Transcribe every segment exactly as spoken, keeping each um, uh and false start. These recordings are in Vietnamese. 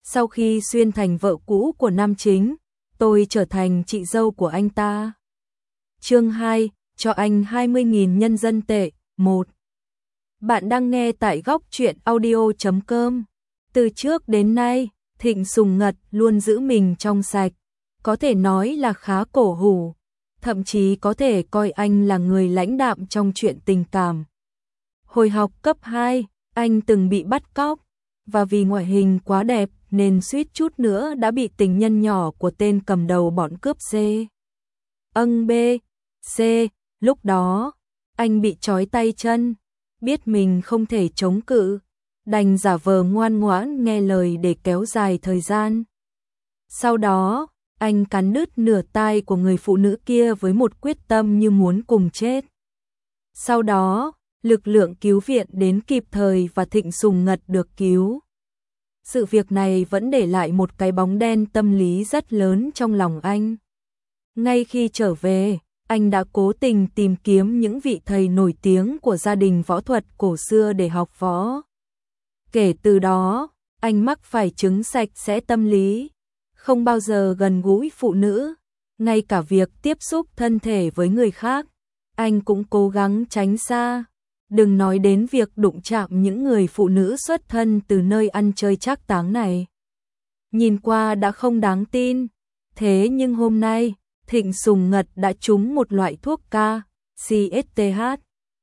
Sau khi xuyên thành vợ cũ của nam chính, tôi trở thành chị dâu của anh ta. Chương hai, cho anh hai mươi nghìn nhân dân tệ. một. Bạn đang nghe tại góc truyện audio chấm com. Từ trước đến nay, Thịnh Sùng Ngật luôn giữ mình trong sạch, có thể nói là khá cổ hủ, thậm chí có thể coi anh là người lãnh đạm trong chuyện tình cảm. Hồi học cấp hai, anh từng bị bắt cóc, và vì ngoại hình quá đẹp nên suýt chút nữa đã bị tình nhân nhỏ của tên cầm đầu bọn cướp C. Âng B. C. Lúc đó, anh bị trói tay chân, biết mình không thể chống cự, đành giả vờ ngoan ngoãn nghe lời để kéo dài thời gian. Sau đó, anh cắn đứt nửa tai của người phụ nữ kia với một quyết tâm như muốn cùng chết. Sau đó, lực lượng cứu viện đến kịp thời và Thịnh Sùng Ngật được cứu. Sự việc này vẫn để lại một cái bóng đen tâm lý rất lớn trong lòng anh. Ngay khi trở về, anh đã cố tình tìm kiếm những vị thầy nổi tiếng của gia đình võ thuật cổ xưa để học võ. Kể từ đó, anh mắc phải chứng sạch sẽ tâm lý, không bao giờ gần gũi phụ nữ, ngay cả việc tiếp xúc thân thể với người khác, anh cũng cố gắng tránh xa. Đừng nói đến việc đụng chạm những người phụ nữ xuất thân từ nơi ăn chơi trác táng này. Nhìn qua đã không đáng tin, thế nhưng hôm nay, Thịnh Sùng Ngật đã trúng một loại thuốc ca, xê ét tê hát.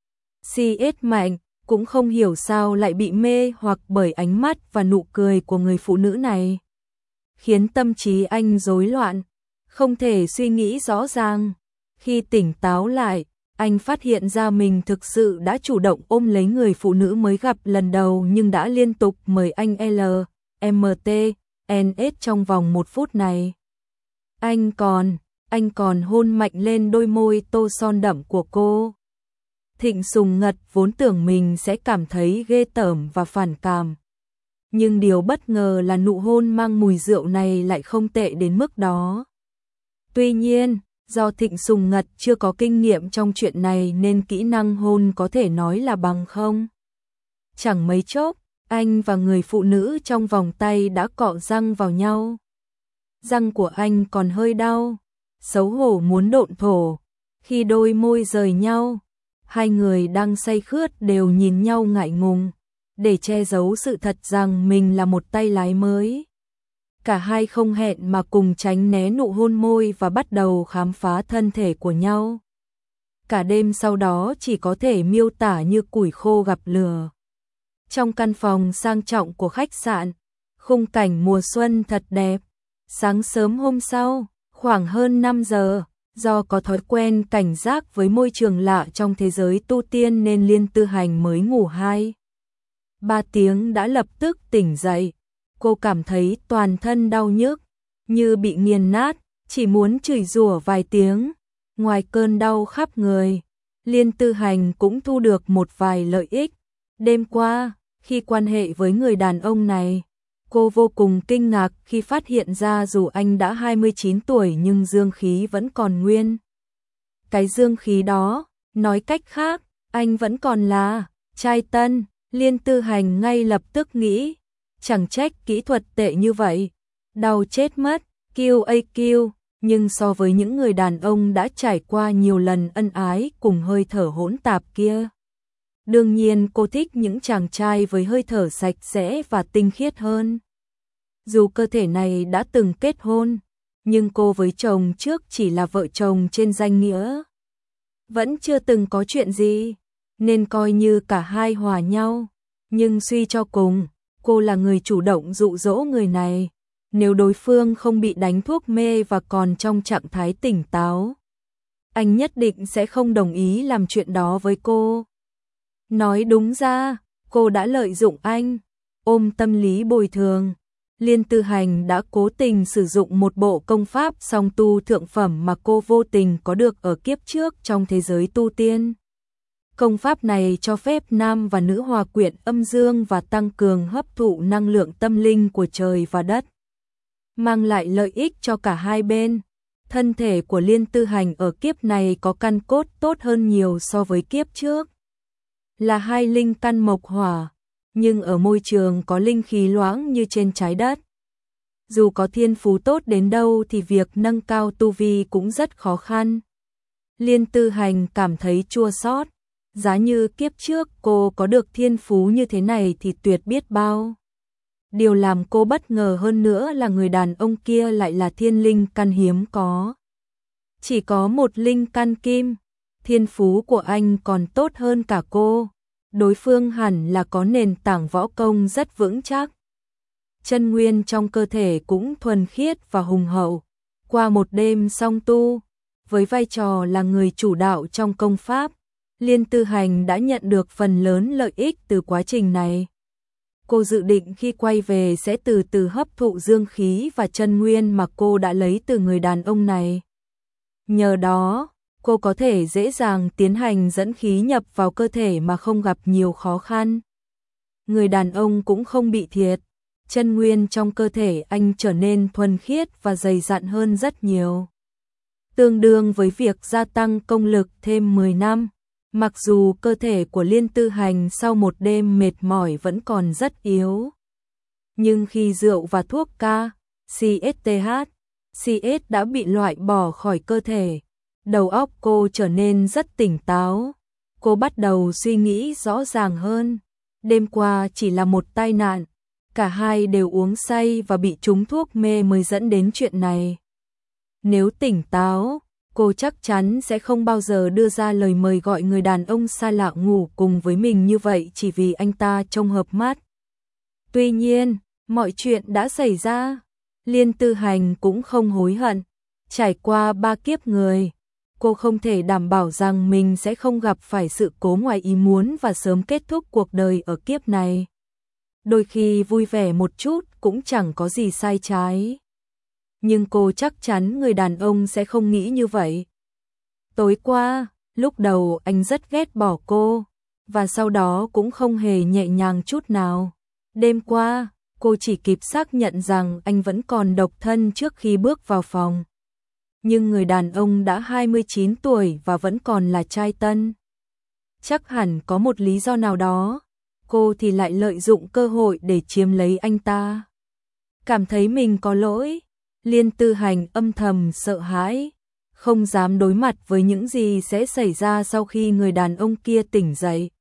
xê ét mạnh, cũng không hiểu sao lại bị mê hoặc bởi ánh mắt và nụ cười của người phụ nữ này. Khiến tâm trí anh rối loạn, không thể suy nghĩ rõ ràng. Khi tỉnh táo lại, anh phát hiện ra mình thực sự đã chủ động ôm lấy người phụ nữ mới gặp lần đầu nhưng đã liên tục mời anh L, M T, N S trong vòng một phút này. Anh còn, anh còn hôn mạnh lên đôi môi tô son đậm của cô. Thịnh Sùng Ngật vốn tưởng mình sẽ cảm thấy ghê tởm và phản cảm. Nhưng điều bất ngờ là nụ hôn mang mùi rượu này lại không tệ đến mức đó. Tuy nhiên, do Thịnh Sùng Ngật chưa có kinh nghiệm trong chuyện này nên kỹ năng hôn có thể nói là bằng không. Chẳng mấy chốc, anh và người phụ nữ trong vòng tay đã cọ răng vào nhau. Răng của anh còn hơi đau, xấu hổ muốn độn thổ. Khi đôi môi rời nhau, hai người đang say khướt đều nhìn nhau ngại ngùng, để che giấu sự thật rằng mình là một tay lái mới. Cả hai không hẹn mà cùng tránh né nụ hôn môi và bắt đầu khám phá thân thể của nhau. Cả đêm sau đó chỉ có thể miêu tả như củi khô gặp lửa. Trong căn phòng sang trọng của khách sạn, khung cảnh mùa xuân thật đẹp. Sáng sớm hôm sau, khoảng hơn năm giờ, do có thói quen cảnh giác với môi trường lạ trong thế giới tu tiên nên Liên Tư Hành mới ngủ hai ba tiếng đã lập tức tỉnh dậy. Cô cảm thấy toàn thân đau nhức, như bị nghiền nát, chỉ muốn chửi rủa vài tiếng. Ngoài cơn đau khắp người, Liên Tư Hành cũng thu được một vài lợi ích. Đêm qua, khi quan hệ với người đàn ông này, cô vô cùng kinh ngạc khi phát hiện ra dù anh đã hai mươi chín tuổi nhưng dương khí vẫn còn nguyên. Cái dương khí đó, nói cách khác, anh vẫn còn là trai tân. Liên Tư Hành ngay lập tức nghĩ, chẳng trách kỹ thuật tệ như vậy, đau chết mất, Q A Q, nhưng so với những người đàn ông đã trải qua nhiều lần ân ái cùng hơi thở hỗn tạp kia. Đương nhiên cô thích những chàng trai với hơi thở sạch sẽ và tinh khiết hơn. Dù cơ thể này đã từng kết hôn, nhưng cô với chồng trước chỉ là vợ chồng trên danh nghĩa. Vẫn chưa từng có chuyện gì, nên coi như cả hai hòa nhau. Nhưng suy cho cùng, cô là người chủ động dụ dỗ người này. Nếu đối phương không bị đánh thuốc mê và còn trong trạng thái tỉnh táo, anh nhất định sẽ không đồng ý làm chuyện đó với cô. Nói đúng ra, cô đã lợi dụng anh, ôm tâm lý bồi thường. Liên Tư Hành đã cố tình sử dụng một bộ công pháp song tu thượng phẩm mà cô vô tình có được ở kiếp trước trong thế giới tu tiên. Công pháp này cho phép nam và nữ hòa quyện âm dương và tăng cường hấp thụ năng lượng tâm linh của trời và đất, mang lại lợi ích cho cả hai bên. Thân thể của Liên Tư Hành ở kiếp này có căn cốt tốt hơn nhiều so với kiếp trước. Là hai linh căn mộc hỏa, nhưng ở môi trường có linh khí loãng như trên trái đất, dù có thiên phú tốt đến đâu thì việc nâng cao tu vi cũng rất khó khăn. Liên Tư Hành cảm thấy chua xót, giá như kiếp trước cô có được thiên phú như thế này thì tuyệt biết bao. Điều làm cô bất ngờ hơn nữa là người đàn ông kia lại là thiên linh căn hiếm có. Chỉ có một linh căn kim, thiên phú của anh còn tốt hơn cả cô. Đối phương hẳn là có nền tảng võ công rất vững chắc. Chân nguyên trong cơ thể cũng thuần khiết và hùng hậu. Qua một đêm song tu, với vai trò là người chủ đạo trong công pháp, Liên Tư Hành đã nhận được phần lớn lợi ích từ quá trình này. Cô dự định khi quay về sẽ từ từ hấp thụ dương khí và chân nguyên mà cô đã lấy từ người đàn ông này. Nhờ đó, cô có thể dễ dàng tiến hành dẫn khí nhập vào cơ thể mà không gặp nhiều khó khăn. Người đàn ông cũng không bị thiệt, chân nguyên trong cơ thể anh trở nên thuần khiết và dày dặn hơn rất nhiều. Tương đương với việc gia tăng công lực thêm mười năm. Mặc dù cơ thể của Liên Tư Hành sau một đêm mệt mỏi vẫn còn rất yếu, nhưng khi rượu và thuốc K, xê ét tê hát, xê ét đã bị loại bỏ khỏi cơ thể, đầu óc cô trở nên rất tỉnh táo. Cô bắt đầu suy nghĩ rõ ràng hơn. Đêm qua chỉ là một tai nạn, cả hai đều uống say và bị trúng thuốc mê mới dẫn đến chuyện này. Nếu tỉnh táo, cô chắc chắn sẽ không bao giờ đưa ra lời mời gọi người đàn ông xa lạ ngủ cùng với mình như vậy chỉ vì anh ta trông hợp mắt. Tuy nhiên, mọi chuyện đã xảy ra. Liên Tư Hành cũng không hối hận. Trải qua ba kiếp người, cô không thể đảm bảo rằng mình sẽ không gặp phải sự cố ngoài ý muốn và sớm kết thúc cuộc đời ở kiếp này. Đôi khi vui vẻ một chút cũng chẳng có gì sai trái. Nhưng cô chắc chắn người đàn ông sẽ không nghĩ như vậy. Tối qua, lúc đầu anh rất ghét bỏ cô, và sau đó cũng không hề nhẹ nhàng chút nào. Đêm qua, cô chỉ kịp xác nhận rằng anh vẫn còn độc thân trước khi bước vào phòng. Nhưng người đàn ông đã hai mươi chín tuổi và vẫn còn là trai tân. Chắc hẳn có một lý do nào đó, cô thì lại lợi dụng cơ hội để chiếm lấy anh ta. Cảm thấy mình có lỗi, Liên Tư Hành âm thầm sợ hãi, không dám đối mặt với những gì sẽ xảy ra sau khi người đàn ông kia tỉnh dậy.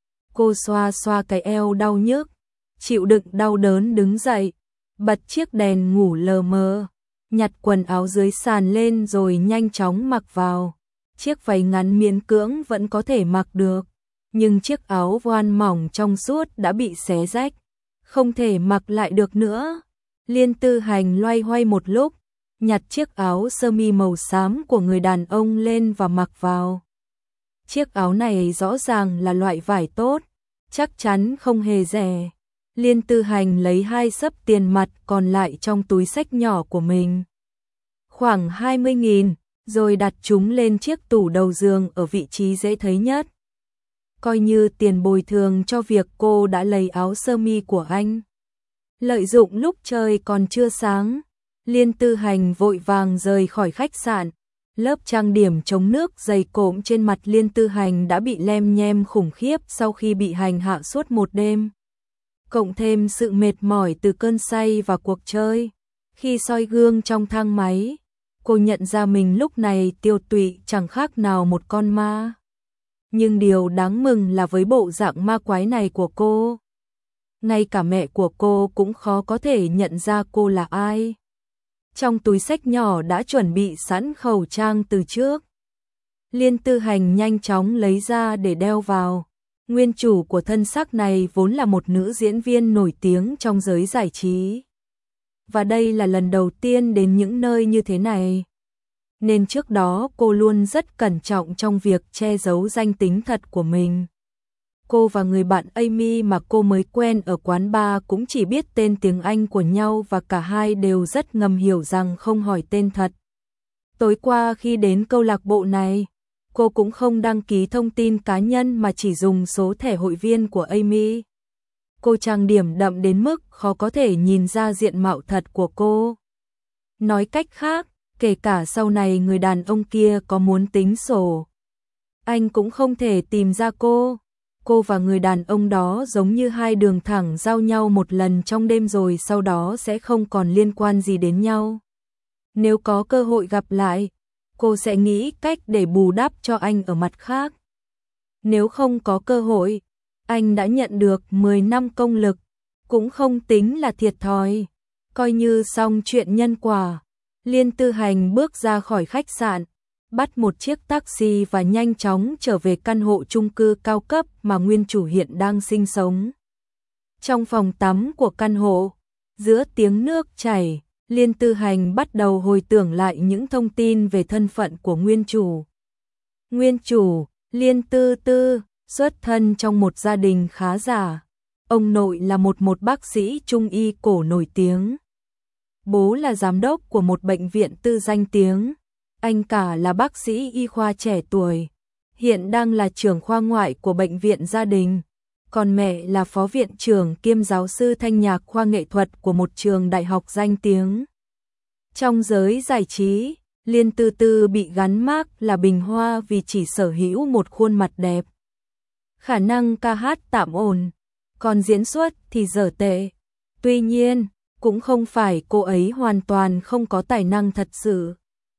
Cô xoa xoa cái eo đau nhức, chịu đựng đau đớn đứng dậy, bật chiếc đèn ngủ lờ mờ, nhặt quần áo dưới sàn lên rồi nhanh chóng mặc vào. Chiếc váy ngắn miễn cưỡng vẫn có thể mặc được, nhưng chiếc áo voan mỏng trong suốt đã bị xé rách, không thể mặc lại được nữa. Liên Tư Hành loay hoay một lúc, nhặt chiếc áo sơ mi màu xám của người đàn ông lên và mặc vào. Chiếc áo này rõ ràng là loại vải tốt, chắc chắn không hề rẻ. Liên Tư Hành lấy hai xấp tiền mặt còn lại trong túi xách nhỏ của mình, khoảng hai mươi nghìn, rồi đặt chúng lên chiếc tủ đầu giường ở vị trí dễ thấy nhất. Coi như tiền bồi thường cho việc cô đã lấy áo sơ mi của anh. Lợi dụng lúc trời còn chưa sáng, Liên Tư Hành vội vàng rời khỏi khách sạn. Lớp trang điểm chống nước dày cộm trên mặt Liên Tư Hành đã bị lem nhem khủng khiếp sau khi bị hành hạ suốt một đêm. Cộng thêm sự mệt mỏi từ cơn say và cuộc chơi. Khi soi gương trong thang máy, cô nhận ra mình lúc này tiêu tụy chẳng khác nào một con ma. Nhưng điều đáng mừng là với bộ dạng ma quái này của cô, ngay cả mẹ của cô cũng khó có thể nhận ra cô là ai. Trong túi xách nhỏ đã chuẩn bị sẵn khẩu trang từ trước, Liên Tư Hành nhanh chóng lấy ra để đeo vào. Nguyên chủ của thân xác này vốn là một nữ diễn viên nổi tiếng trong giới giải trí. Và đây là lần đầu tiên đến những nơi như thế này. Nên trước đó cô luôn rất cẩn trọng trong việc che giấu danh tính thật của mình. Cô và người bạn Amy mà cô mới quen ở quán bar cũng chỉ biết tên tiếng Anh của nhau và cả hai đều rất ngầm hiểu rằng không hỏi tên thật. Tối qua khi đến câu lạc bộ này, cô cũng không đăng ký thông tin cá nhân mà chỉ dùng số thẻ hội viên của Amy. Cô trang điểm đậm đến mức khó có thể nhìn ra diện mạo thật của cô. Nói cách khác, kể cả sau này người đàn ông kia có muốn tính sổ, anh cũng không thể tìm ra cô. cô và người đàn ông đó giống như hai đường thẳng giao nhau một lần trong đêm rồi sau đó sẽ không còn liên quan gì đến nhau. Nếu có cơ hội gặp lại, cô sẽ nghĩ cách để bù đắp cho anh ở mặt khác. Nếu không có cơ hội, anh đã nhận được mười năm công lực, cũng không tính là thiệt thòi. Coi như xong chuyện nhân quả, Liên Tư Hành bước ra khỏi khách sạn, bắt một chiếc taxi và nhanh chóng trở về căn hộ chung cư cao cấp mà nguyên chủ hiện đang sinh sống. Trong phòng tắm của căn hộ, giữa tiếng nước chảy, Liên Tư Hành bắt đầu hồi tưởng lại những thông tin về thân phận của nguyên chủ. Nguyên chủ, Liên Tư Tư, xuất thân trong một gia đình khá giả. Ông nội là một một bác sĩ trung y cổ nổi tiếng. Bố là giám đốc của một bệnh viện tư danh tiếng. Anh cả là bác sĩ y khoa trẻ tuổi, hiện đang là trưởng khoa ngoại của bệnh viện gia đình. Còn mẹ là phó viện trưởng kiêm giáo sư thanh nhạc khoa nghệ thuật của một trường đại học danh tiếng. Trong giới giải trí, Liên Tư Tư bị gắn mác là bình hoa vì chỉ sở hữu một khuôn mặt đẹp. Khả năng ca hát tạm ổn, còn diễn xuất thì dở tệ. Tuy nhiên, cũng không phải cô ấy hoàn toàn không có tài năng thật sự.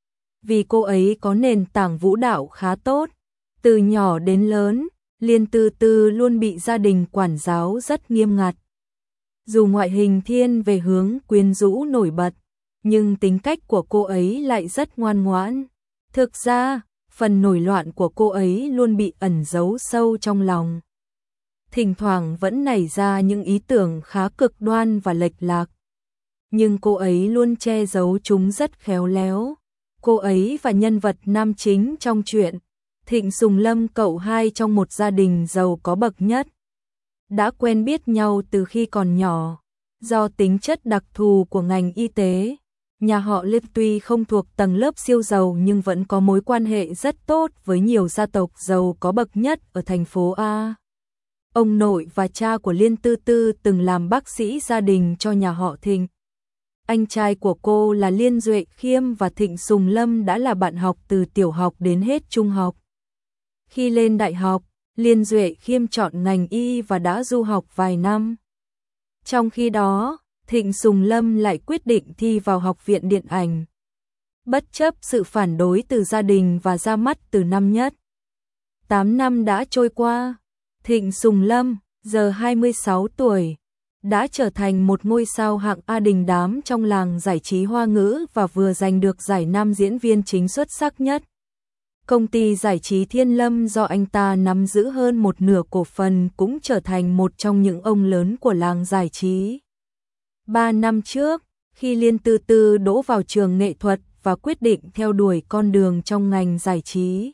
Vì cô ấy có nền tảng vũ đạo khá tốt. Từ nhỏ đến lớn, Liên Tư Tư luôn bị gia đình quản giáo rất nghiêm ngặt. Dù ngoại hình thiên về hướng quyến rũ nổi bật, nhưng tính cách của cô ấy lại rất ngoan ngoãn. Thực ra, phần nổi loạn của cô ấy luôn bị ẩn giấu sâu trong lòng. Thỉnh thoảng vẫn nảy ra những ý tưởng khá cực đoan và lệch lạc. Nhưng cô ấy luôn che giấu chúng rất khéo léo. Cô ấy và nhân vật nam chính trong truyện, Thịnh Sùng Lâm cậu hai trong một gia đình giàu có bậc nhất. Đã quen biết nhau từ khi còn nhỏ. Do tính chất đặc thù của ngành y tế, nhà họ Liv tuy không thuộc tầng lớp siêu giàu nhưng vẫn có mối quan hệ rất tốt với nhiều gia tộc giàu có bậc nhất ở thành phố A. Ông nội và cha của Liên Tư Tư từng làm bác sĩ gia đình cho nhà họ Thịnh. Anh trai của cô là Liên Duệ Khiêm và Thịnh Sùng Lâm đã là bạn học từ tiểu học đến hết trung học. Khi lên đại học, Liên Duệ Khiêm chọn ngành y và đã du học vài năm. Trong khi đó, Thịnh Sùng Lâm lại quyết định thi vào Học viện Điện ảnh. Bất chấp sự phản đối từ gia đình và ra mắt từ năm nhất. tám năm đã trôi qua, Thịnh Sùng Lâm, giờ hai mươi sáu tuổi, đã trở thành một ngôi sao hạng A đình đám trong làng giải trí Hoa ngữ và vừa giành được giải nam diễn viên chính xuất sắc nhất. Công ty giải trí Thiên Lâm do anh ta nắm giữ hơn một nửa cổ phần cũng trở thành một trong những ông lớn của làng giải trí. Ba năm trước, khi Liên Tư Tư đỗ vào trường nghệ thuật và quyết định theo đuổi con đường trong ngành giải trí.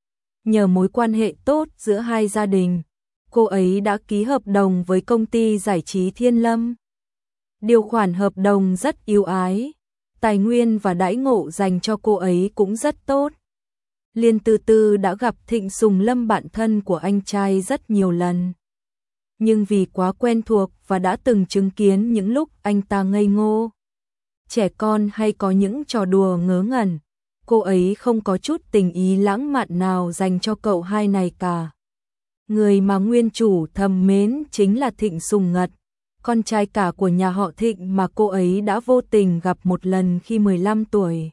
Nhờ mối quan hệ tốt giữa hai gia đình, cô ấy đã ký hợp đồng với công ty giải trí Thiên Lâm. Điều khoản hợp đồng rất ưu ái, tài nguyên và đãi ngộ dành cho cô ấy cũng rất tốt. Liên Tư Tư đã gặp Thịnh Sùng Lâm bạn thân của anh trai rất nhiều lần. Nhưng vì quá quen thuộc và đã từng chứng kiến những lúc anh ta ngây ngô, trẻ con hay có những trò đùa ngớ ngẩn, cô ấy không có chút tình ý lãng mạn nào dành cho cậu hai này cả. Người mà nguyên chủ thầm mến chính là Thịnh Sùng Ngật, con trai cả của nhà họ Thịnh mà cô ấy đã vô tình gặp một lần khi mười lăm tuổi.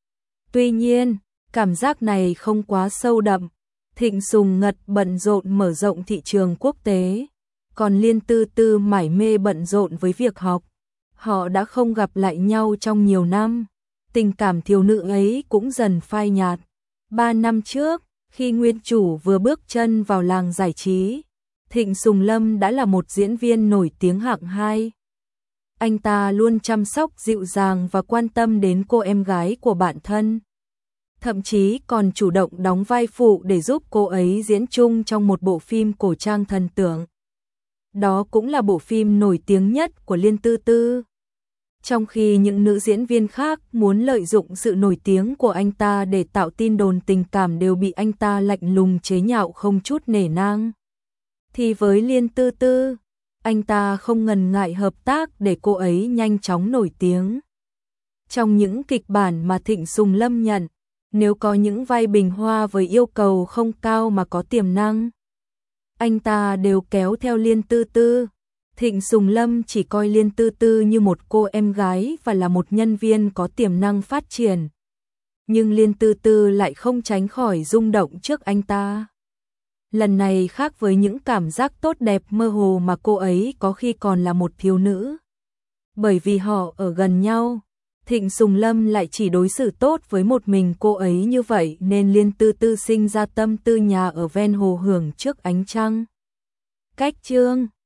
Tuy nhiên, cảm giác này không quá sâu đậm. Thịnh Sùng Ngật bận rộn mở rộng thị trường quốc tế, còn Liên Tư Tư mải mê bận rộn với việc học. Họ đã không gặp lại nhau trong nhiều năm. Tình cảm thiếu nữ ấy cũng dần phai nhạt. Ba năm trước, khi nguyên chủ vừa bước chân vào làng giải trí, Thịnh Sùng Lâm đã là một diễn viên nổi tiếng hạng hai. Anh ta luôn chăm sóc dịu dàng và quan tâm đến cô em gái của bạn thân. Thậm chí còn chủ động đóng vai phụ để giúp cô ấy diễn chung trong một bộ phim cổ trang thần tượng. Đó cũng là bộ phim nổi tiếng nhất của Liên Tư Tư. Trong khi những nữ diễn viên khác muốn lợi dụng sự nổi tiếng của anh ta để tạo tin đồn tình cảm đều bị anh ta lạnh lùng chế nhạo không chút nể nang. Thì với Liên Tư Tư, anh ta không ngần ngại hợp tác để cô ấy nhanh chóng nổi tiếng. Trong những kịch bản mà Thịnh Sùng Lâm nhận, nếu có những vai bình hoa với yêu cầu không cao mà có tiềm năng, anh ta đều kéo theo Liên Tư Tư. Thịnh Sùng Lâm chỉ coi Liên Tư Tư như một cô em gái và là một nhân viên có tiềm năng phát triển. Nhưng Liên Tư Tư lại không tránh khỏi rung động trước anh ta. Lần này khác với những cảm giác tốt đẹp mơ hồ mà cô ấy có khi còn là một thiếu nữ. Bởi vì họ ở gần nhau, Thịnh Sùng Lâm lại chỉ đối xử tốt với một mình cô ấy như vậy nên Liên Tư Tư sinh ra tâm tư nhà ở ven hồ hưởng trước ánh trăng. Cách chương